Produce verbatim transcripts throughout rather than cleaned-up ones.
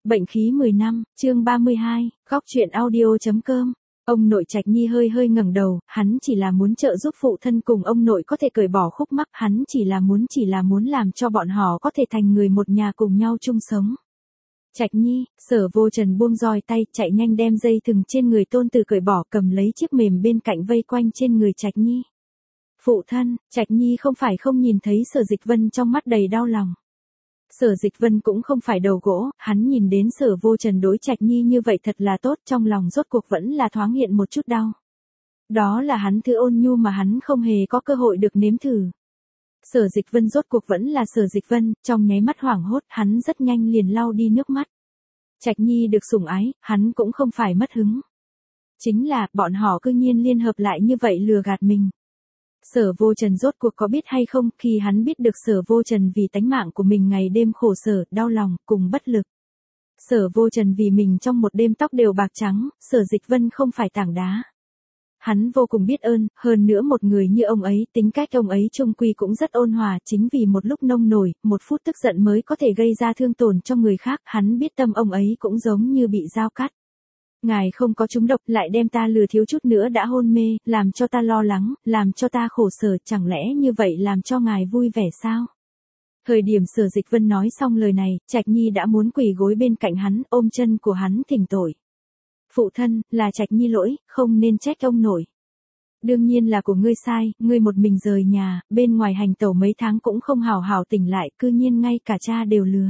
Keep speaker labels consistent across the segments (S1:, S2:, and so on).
S1: Bệnh khí mười năm, chương ba mươi hai, góc truyện audio.com. Ông nội Trạch Nhi hơi hơi ngẩng đầu, hắn chỉ là muốn trợ giúp phụ thân cùng ông nội có thể cởi bỏ khúc mắc, hắn chỉ là muốn chỉ là muốn làm cho bọn họ có thể thành người một nhà cùng nhau chung sống. Trạch Nhi, Sở Vô Trần buông roi tay, chạy nhanh đem dây thừng trên người tôn tử cởi bỏ, cầm lấy chiếc mềm bên cạnh vây quanh trên người Trạch Nhi. Phụ thân, Trạch Nhi không phải không nhìn thấy Sở Dịch Vân trong mắt đầy đau lòng. Sở Dịch Vân cũng không phải đầu gỗ, hắn nhìn đến Sở Vô Trần đối Trạch Nhi như vậy thật là tốt, trong lòng rốt cuộc vẫn là thoáng hiện một chút đau. Đó là hắn thứ ôn nhu mà hắn không hề có cơ hội được nếm thử. Sở Dịch Vân rốt cuộc vẫn là Sở Dịch Vân, trong nháy mắt hoảng hốt, hắn rất nhanh liền lau đi nước mắt. Trạch Nhi được sủng ái, hắn cũng không phải mất hứng. Chính là, bọn họ cư nhiên liên hợp lại như vậy lừa gạt mình. Sở Vô Trần rốt cuộc có biết hay không, khi hắn biết được Sở Vô Trần vì tánh mạng của mình ngày đêm khổ sở, đau lòng, cùng bất lực. Sở Vô Trần vì mình trong một đêm tóc đều bạc trắng, Sở Dịch Vân không phải tảng đá. Hắn vô cùng biết ơn, hơn nữa một người như ông ấy, tính cách ông ấy chung quy cũng rất ôn hòa, chính vì một lúc nông nổi, một phút tức giận mới có thể gây ra thương tổn cho người khác, hắn biết tâm ông ấy cũng giống như bị dao cắt. Ngài không có trúng độc, lại đem ta lừa thiếu chút nữa đã hôn mê, làm cho ta lo lắng, làm cho ta khổ sở, chẳng lẽ như vậy làm cho ngài vui vẻ sao? Thời điểm Sở Dịch Vân nói xong lời này, Trạch Nhi đã muốn quỳ gối bên cạnh hắn, ôm chân của hắn thỉnh tội. Phụ thân, là Trạch Nhi lỗi, không nên trách ông nội. Đương nhiên là của ngươi sai, ngươi một mình rời nhà, bên ngoài hành tẩu mấy tháng cũng không hào hào tỉnh lại, cư nhiên ngay cả cha đều lừa.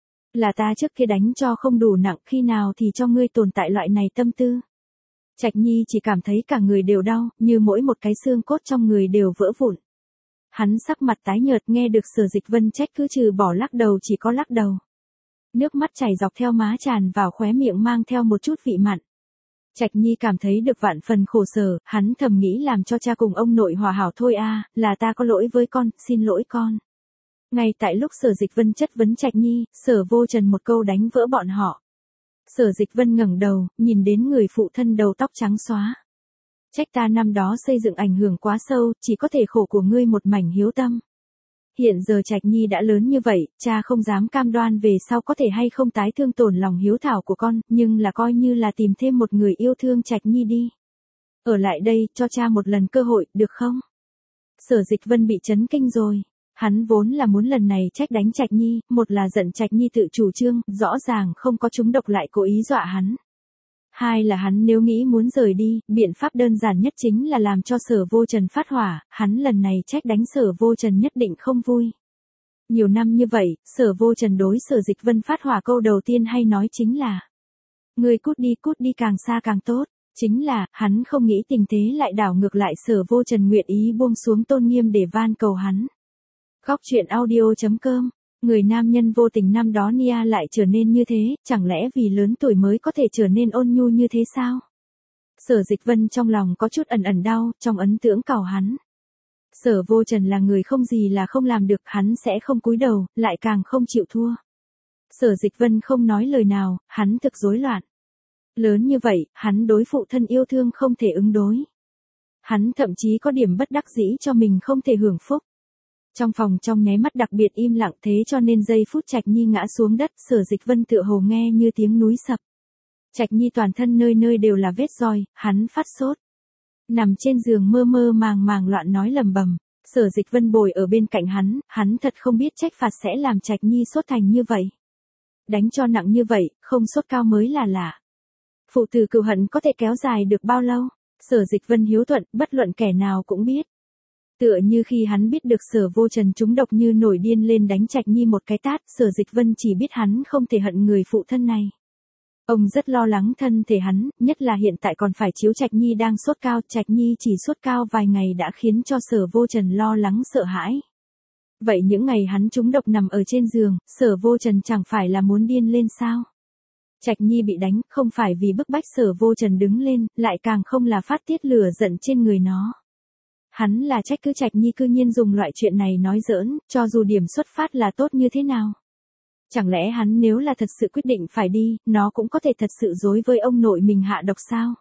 S1: Là ta trước kia đánh cho không đủ nặng, khi nào thì cho ngươi tồn tại loại này tâm tư. Trạch Nhi chỉ cảm thấy cả người đều đau, như mỗi một cái xương cốt trong người đều vỡ vụn. Hắn sắc mặt tái nhợt, nghe được Sở Dịch Vân trách cứ trừ bỏ lắc đầu chỉ có lắc đầu. Nước mắt chảy dọc theo má tràn vào khóe miệng mang theo một chút vị mặn. Trạch Nhi cảm thấy được vạn phần khổ sở, hắn thầm nghĩ làm cho cha cùng ông nội hòa hảo thôi a, là ta có lỗi với con, xin lỗi con. Ngay tại lúc Sở Dịch Vân chất vấn Trạch Nhi, Sở Vô Trần một câu đánh vỡ bọn họ. Sở Dịch Vân ngẩng đầu, nhìn đến người phụ thân đầu tóc trắng xóa. Trách ta năm đó xây dựng ảnh hưởng quá sâu, chỉ có thể khổ của ngươi một mảnh hiếu tâm. Hiện giờ Trạch Nhi đã lớn như vậy, cha không dám cam đoan về sau có thể hay không tái thương tổn lòng hiếu thảo của con, nhưng là coi như là tìm thêm một người yêu thương Trạch Nhi đi. Ở lại đây, cho cha một lần cơ hội, được không? Sở Dịch Vân bị chấn kinh rồi. Hắn vốn là muốn lần này trách đánh Trạch Nhi, một là giận Trạch Nhi tự chủ trương, rõ ràng không có trúng độc lại cố ý dọa hắn. Hai là hắn nếu nghĩ muốn rời đi, biện pháp đơn giản nhất chính là làm cho Sở Vô Trần phát hỏa, hắn lần này trách đánh Sở Vô Trần nhất định không vui. Nhiều năm như vậy, Sở Vô Trần đối Sở Dịch Vân phát hỏa câu đầu tiên hay nói chính là: ngươi cút đi cút đi càng xa càng tốt. Chính là, hắn không nghĩ tình thế lại đảo ngược lại, Sở Vô Trần nguyện ý buông xuống tôn nghiêm để van cầu hắn. Góc truyện audio.com. Người nam nhân vô tình năm đó Nia lại trở nên như thế, chẳng lẽ vì lớn tuổi mới có thể trở nên ôn nhu như thế sao? Sở Dịch Vân trong lòng có chút ẩn ẩn đau, trong ấn tượng cào hắn. Sở Vô Trần là người không gì là không làm được, hắn sẽ không cúi đầu, lại càng không chịu thua. Sở Dịch Vân không nói lời nào, hắn thực rối loạn. Lớn như vậy, hắn đối phụ thân yêu thương không thể ứng đối. Hắn thậm chí có điểm bất đắc dĩ cho mình không thể hưởng phúc. Trong phòng trong nháy mắt đặc biệt im lặng, thế cho nên giây phút Trạch Nhi ngã xuống đất, Sở Dịch Vân tựa hồ nghe như tiếng núi sập. Trạch Nhi toàn thân nơi nơi đều là vết roi, hắn phát sốt. Nằm trên giường mơ mơ màng màng loạn nói lầm bầm. Sở Dịch Vân bồi ở bên cạnh hắn, hắn thật không biết trách phạt sẽ làm Trạch Nhi sốt thành như vậy. Đánh cho nặng như vậy, không sốt cao mới là lạ. Phụ tử cừu hận có thể kéo dài được bao lâu? Sở Dịch Vân hiếu thuận, bất luận kẻ nào cũng biết. Tựa như khi hắn biết được Sở Vô Trần trúng độc như nổi điên lên đánh Trạch Nhi một cái tát, Sở Dịch Vân chỉ biết hắn không thể hận người phụ thân này. Ông rất lo lắng thân thể hắn, nhất là hiện tại còn phải chiếu Trạch Nhi đang sốt cao, Trạch Nhi chỉ sốt cao vài ngày đã khiến cho Sở Vô Trần lo lắng sợ hãi. Vậy những ngày hắn trúng độc nằm ở trên giường, Sở Vô Trần chẳng phải là muốn điên lên sao? Trạch Nhi bị đánh, không phải vì bức bách Sở Vô Trần đứng lên, lại càng không là phát tiết lửa giận trên người nó. Hắn là trách cứ Trạch Nhi cư nhiên dùng loại chuyện này nói giỡn, cho dù điểm xuất phát là tốt như thế nào. Chẳng lẽ hắn nếu là thật sự quyết định phải đi, nó cũng có thể thật sự dối với ông nội mình hạ độc sao?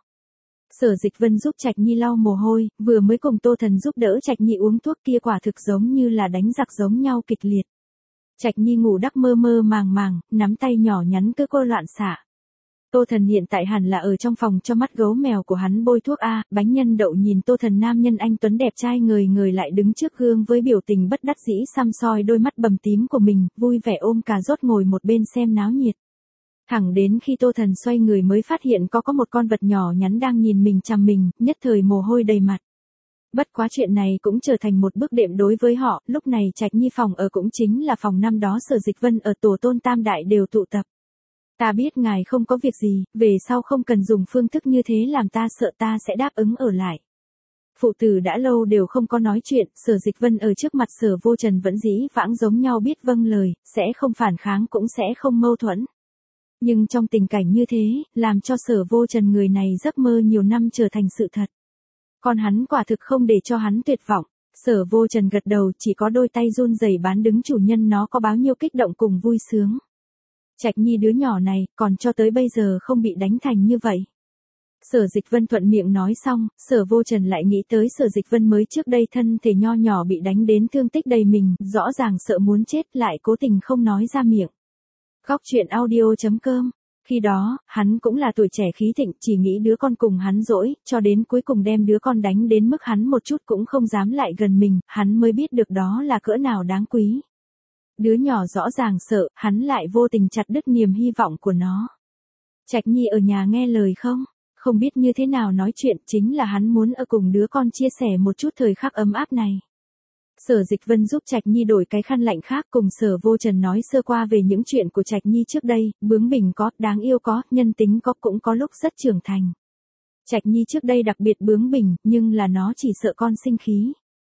S1: Sở Dịch Vân giúp Trạch Nhi lau mồ hôi, vừa mới cùng Tô Thần giúp đỡ Trạch Nhi uống thuốc kia quả thực giống như là đánh giặc giống nhau kịch liệt. Trạch Nhi ngủ đắp mơ mơ màng màng, nắm tay nhỏ nhắn cứ cô loạn xạ. Tô Thần hiện tại hẳn là ở trong phòng cho mắt gấu mèo của hắn bôi thuốc a. Bánh nhân đậu nhìn Tô Thần nam nhân anh tuấn đẹp trai người người lại đứng trước gương với biểu tình bất đắc dĩ xăm soi đôi mắt bầm tím của mình, vui vẻ ôm cà rốt ngồi một bên xem náo nhiệt. Thẳng đến khi Tô Thần xoay người mới phát hiện có có một con vật nhỏ nhắn đang nhìn mình chằm mình, nhất thời mồ hôi đầy mặt. Bất quá chuyện này cũng trở thành một bước đệm đối với họ, lúc này Trạch Nhi phòng ở cũng chính là phòng năm đó Sở Dịch Vân ở tổ tôn tam đại đều tụ tập. Ta biết ngài không có việc gì, về sau không cần dùng phương thức như thế làm ta sợ, ta sẽ đáp ứng ở lại. Phụ tử đã lâu đều không có nói chuyện, Sở Dịch Vân ở trước mặt Sở Vô Trần vẫn dĩ vãng giống nhau biết vâng lời, sẽ không phản kháng cũng sẽ không mâu thuẫn. Nhưng trong tình cảnh như thế, làm cho Sở Vô Trần người này giấc mơ nhiều năm trở thành sự thật. Còn hắn quả thực không để cho hắn tuyệt vọng. Sở Vô Trần gật đầu, chỉ có đôi tay run rẩy bán đứng chủ nhân nó có bao nhiêu kích động cùng vui sướng. Trạch Nhi đứa nhỏ này, còn cho tới bây giờ không bị đánh thành như vậy. Sở Dịch Vân thuận miệng nói xong, Sở Vô Trần lại nghĩ tới Sở Dịch Vân mới trước đây thân thể nho nhỏ bị đánh đến thương tích đầy mình, rõ ràng sợ muốn chết lại cố tình không nói ra miệng. Góc truyện audio chấm com. Khi đó, hắn cũng là tuổi trẻ khí thịnh, chỉ nghĩ đứa con cùng hắn dỗi, cho đến cuối cùng đem đứa con đánh đến mức hắn một chút cũng không dám lại gần mình, hắn mới biết được đó là cỡ nào đáng quý. Đứa nhỏ rõ ràng sợ, hắn lại vô tình chặt đứt niềm hy vọng của nó. Trạch Nhi ở nhà nghe lời không? Không biết như thế nào nói chuyện, chính là hắn muốn ở cùng đứa con chia sẻ một chút thời khắc ấm áp này. Sở Dịch Vân giúp Trạch Nhi đổi cái khăn lạnh khác, cùng Sở Vô Trần nói sơ qua về những chuyện của Trạch Nhi trước đây, bướng bỉnh có, đáng yêu có, nhân tính có, cũng có lúc rất trưởng thành. Trạch Nhi trước đây đặc biệt bướng bỉnh, nhưng là nó chỉ sợ con sinh khí.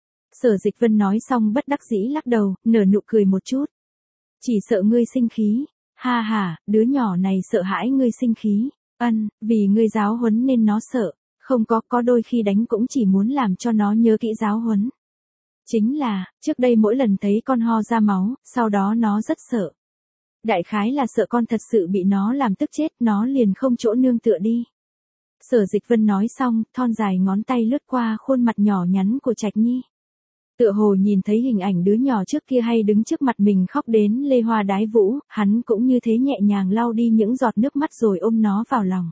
S1: Sở Dịch Vân nói xong bất đắc dĩ lắc đầu, nở nụ cười một chút. Chỉ sợ ngươi sinh khí. Ha ha, đứa nhỏ này sợ hãi ngươi sinh khí. Ân, vì ngươi giáo huấn nên nó sợ. Không có, có đôi khi đánh cũng chỉ muốn làm cho nó nhớ kỹ giáo huấn. Chính là, trước đây mỗi lần thấy con ho ra máu, sau đó nó rất sợ. Đại khái là sợ con thật sự bị nó làm tức chết, nó liền không chỗ nương tựa đi. Sở Dịch Vân nói xong, thon dài ngón tay lướt qua khuôn mặt nhỏ nhắn của Trạch Nhi. Tựa hồ nhìn thấy hình ảnh đứa nhỏ trước kia hay đứng trước mặt mình khóc đến lê hoa đái vũ, hắn cũng như thế nhẹ nhàng lau đi những giọt nước mắt rồi ôm nó vào lòng.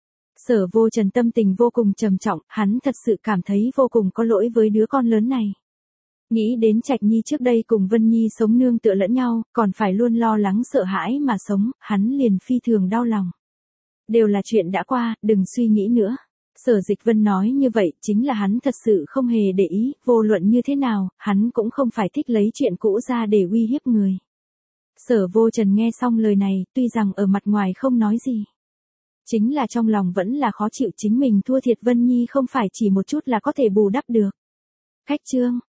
S1: Sở Vô Trần tâm tình vô cùng trầm trọng, hắn thật sự cảm thấy vô cùng có lỗi với đứa con lớn này. Nghĩ đến Trạch Nhi trước đây cùng Vân Nhi sống nương tựa lẫn nhau, còn phải luôn lo lắng sợ hãi mà sống, hắn liền phi thường đau lòng. Đều là chuyện đã qua, đừng suy nghĩ nữa. Sở Dịch Vân nói như vậy, chính là hắn thật sự không hề để ý, vô luận như thế nào, hắn cũng không phải thích lấy chuyện cũ ra để uy hiếp người. Sở Vô Trần nghe xong lời này, tuy rằng ở mặt ngoài không nói gì. Chính là trong lòng vẫn là khó chịu, chính mình thua thiệt Vân Nhi không phải chỉ một chút là có thể bù đắp được. Khách trương.